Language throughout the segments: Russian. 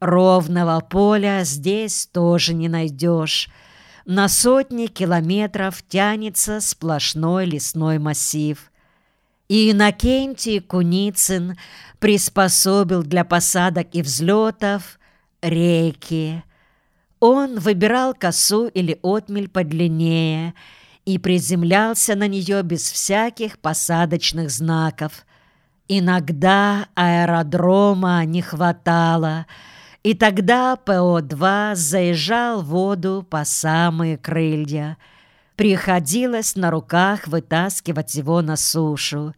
Ровного поля здесь тоже не найдешь. На сотни километров тянется сплошной лесной массив. И Иннокентий Куницын приспособил для посадок и взлетов рейки. Он выбирал косу или отмель подлиннее и приземлялся на нее без всяких посадочных знаков. Иногда аэродрома не хватало, и тогда ПО-2 заезжал в воду по самые крылья. Приходилось на руках вытаскивать его на сушу.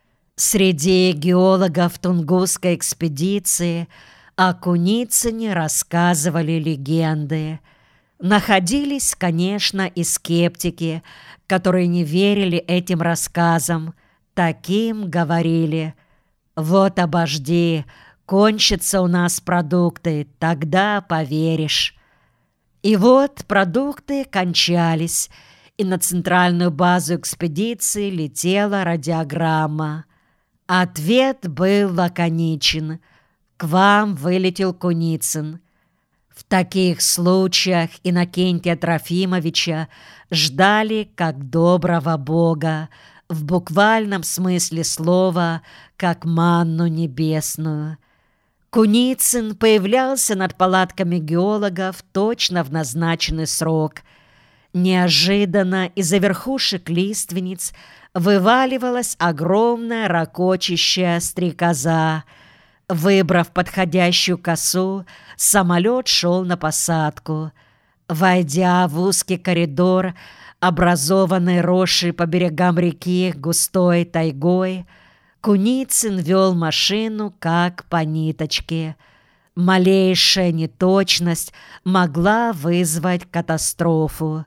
Среди геологов Тунгусской экспедиции о Куницыне рассказывали легенды. Находились, конечно, и скептики, которые не верили этим рассказам. Таким говорили: «Вот обожди, кончатся у нас продукты, тогда поверишь». И вот продукты кончались, и на центральную базу экспедиции летела радиограмма. Ответ был лаконичен: «К вам вылетел Куницын». В таких случаях Иннокентия Трофимовича ждали как доброго бога, в буквальном смысле слова, как манну небесную. Куницын появлялся над палатками геологов точно в назначенный срок. Неожиданно из-за верхушек лиственниц вываливалась огромная ракочащая стрекоза. Выбрав подходящую косу, самолет шел на посадку. Войдя в узкий коридор, образованный росшей по берегам реки густой тайгой, Куницын вел машину как по ниточке. Малейшая неточность могла вызвать катастрофу.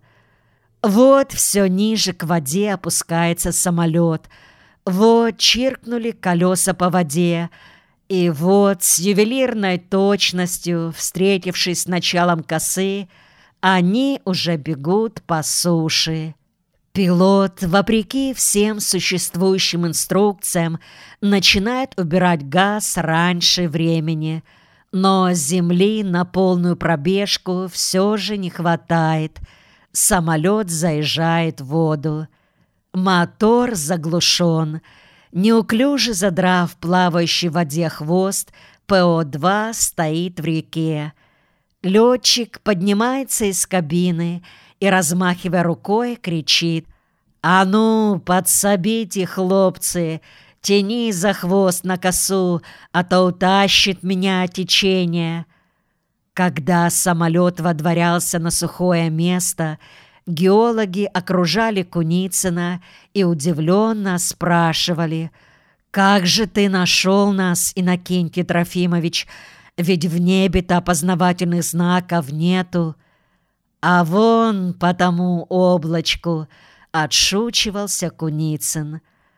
Вот все ниже к воде опускается самолет. Вот чиркнули колеса по воде. И вот с ювелирной точностью, встретившись с началом косы, они уже бегут по суше. Пилот, вопреки всем существующим инструкциям, начинает убирать газ раньше времени. Но земли на полную пробежку все же не хватает. Самолет заезжает в воду. Мотор заглушен. Неуклюже задрав плавающий в воде хвост, ПО-2 стоит в реке. Летчик поднимается из кабины и, размахивая рукой, кричит: «А ну, подсобите, хлопцы, тяни за хвост на косу, а то утащит меня течение». Когда самолет водворялся на сухое место, геологи окружали Куницына и удивленно спрашивали: «Как же ты нашел нас, Иннокентий Трофимович? Ведь в небе-то опознавательных знаков нету». «А вон по тому облачку», — отшучивался Куницын.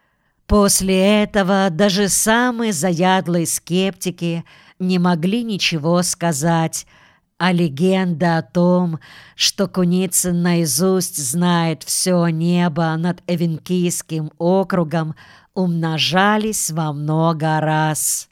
После этого даже самые заядлые скептики не могли ничего сказать, а легенда о том, что Куницын наизусть знает все небо над Эвенкийским округом, умножались во много раз.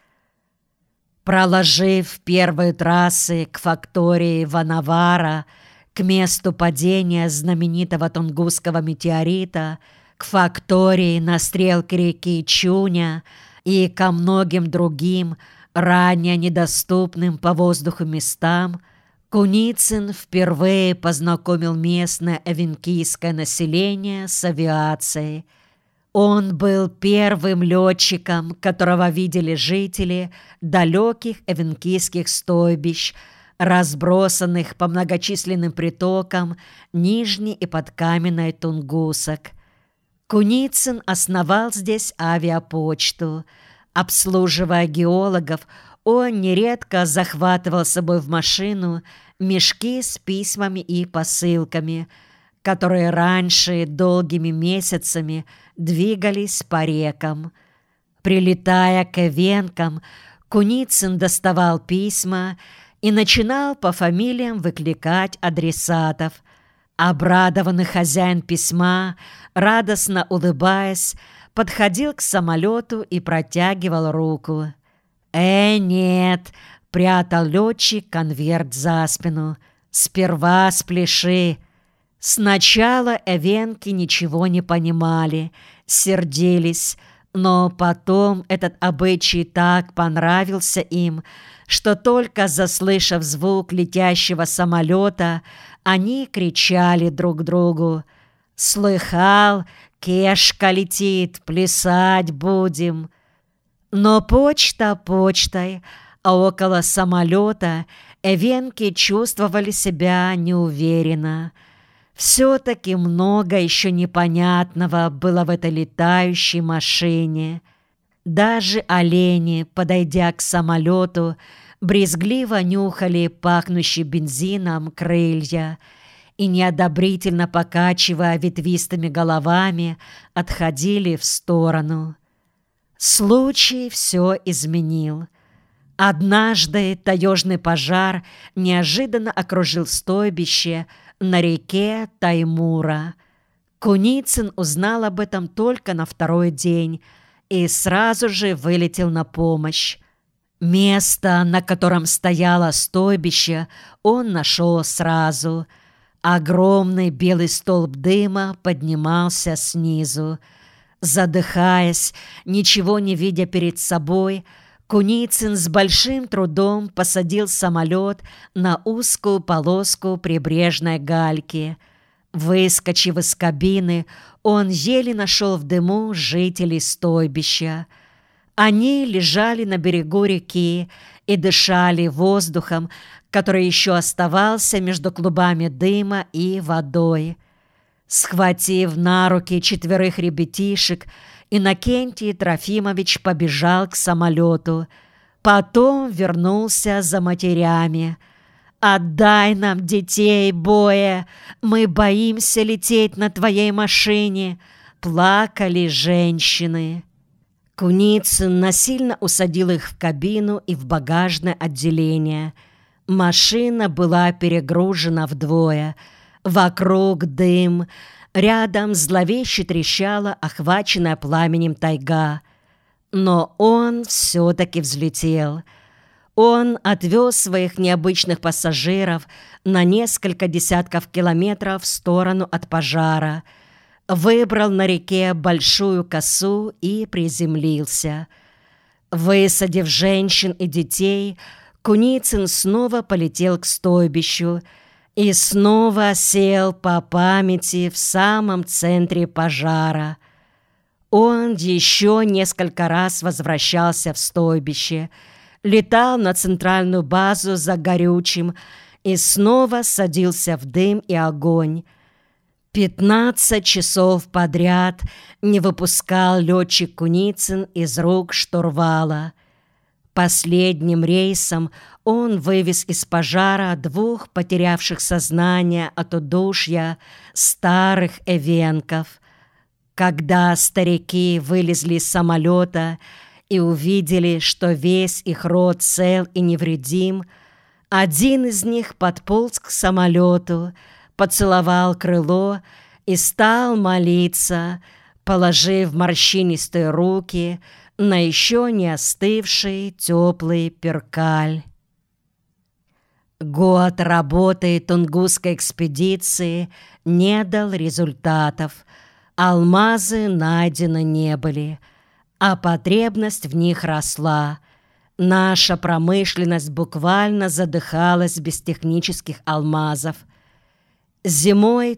Проложив первые трассы к фактории Ванавара, к месту падения знаменитого Тунгусского метеорита, к фактории на стрелке реки Чуня и ко многим другим, ранее недоступным по воздуху местам, Куницын впервые познакомил местное эвенкийское население с авиацией. Он был первым летчиком, которого видели жители далеких эвенкийских стойбищ, разбросанных по многочисленным притокам Нижней и Подкаменной Тунгусок. Куницын основал здесь авиапочту. Обслуживая геологов, он нередко захватывал с собой в машину мешки с письмами и посылками, которые раньше долгими месяцами двигались по рекам. Прилетая к Эвенкам, Куницын доставал письма и начинал по фамилиям выкликать адресатов. Обрадованный хозяин письма, радостно улыбаясь, подходил к самолету и протягивал руку. Нет, прятал летчик конверт за спину. «Сперва спляши». Сначала эвенки ничего не понимали, сердились, но потом этот обычай так понравился им, что только заслышав звук летящего самолета, они кричали друг другу: «Слыхал, Кешка летит, плясать будем!» Но почта почтой, а около самолета эвенки чувствовали себя неуверенно. Все-таки много еще непонятного было в этой летающей машине. Даже олени, подойдя к самолету, брезгливо нюхали пахнущие бензином крылья и, неодобрительно покачивая ветвистыми головами, отходили в сторону. Случай все изменил. Однажды таежный пожар неожиданно окружил стойбище на реке Таймура. Куницын узнал об этом только на второй день и сразу же вылетел на помощь. Место, на котором стояло стойбище, он нашел сразу. Огромный белый столб дыма поднимался снизу. Задыхаясь, ничего не видя перед собой, Куницын с большим трудом посадил самолет на узкую полоску прибрежной гальки. Выскочив из кабины, он еле нашел в дыму жителей стойбища. Они лежали на берегу реки и дышали воздухом, который еще оставался между клубами дыма и водой. Схватив на руки 4 ребятишек, Иннокентий Трофимович побежал к самолету. Потом вернулся за матерями. «Отдай нам детей, Боя! Мы боимся лететь на твоей машине!» Плакали женщины. Куницын насильно усадил их в кабину и в багажное отделение. Машина была перегружена вдвое. Вокруг дым. Рядом зловеще трещала охваченная пламенем тайга. Но он все-таки взлетел. Он отвез своих необычных пассажиров на несколько десятков километров в сторону от пожара, выбрал на реке большую косу и приземлился. Высадив женщин и детей, Куницын снова полетел к стойбищу и снова сел по памяти в самом центре пожара. Он еще несколько раз возвращался в стойбище, летал на центральную базу за горючим и снова садился в дым и огонь. 15 часов подряд не выпускал летчик Куницын из рук штурвала. Последним рейсом он вывез из пожара 2 потерявших сознание от удушья старых эвенков. Когда старики вылезли из самолета и увидели, что весь их род цел и невредим, один из них подполз к самолету, поцеловал крыло и стал молиться, положив морщинистые руки на еще не остывший теплый перкаль. Год работы Тунгусской экспедиции не дал результатов. Алмазы найдены не были, а потребность в них росла. Наша промышленность буквально задыхалась без технических алмазов. Зимой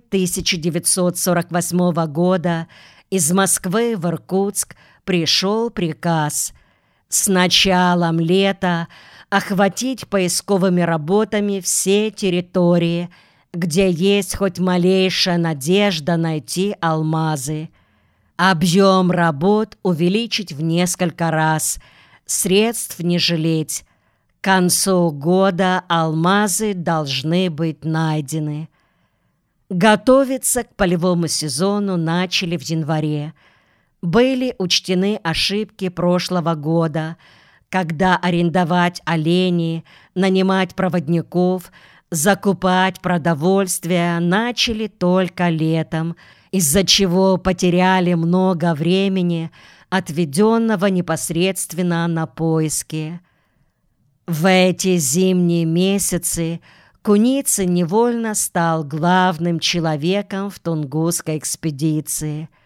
1948 года из Москвы в Иркутск пришел приказ с началом лета охватить поисковыми работами все территории, где есть хоть малейшая надежда найти алмазы. Объем работ увеличить в несколько раз, средств не жалеть. К концу года алмазы должны быть найдены. Готовиться к полевому сезону начали в январе. Были учтены ошибки прошлого года, когда арендовать оленей, нанимать проводников, закупать продовольствие начали только летом, из-за чего потеряли много времени, отведенного непосредственно на поиски. В эти зимние месяцы Куницын невольно стал главным человеком в Тунгусской экспедиции.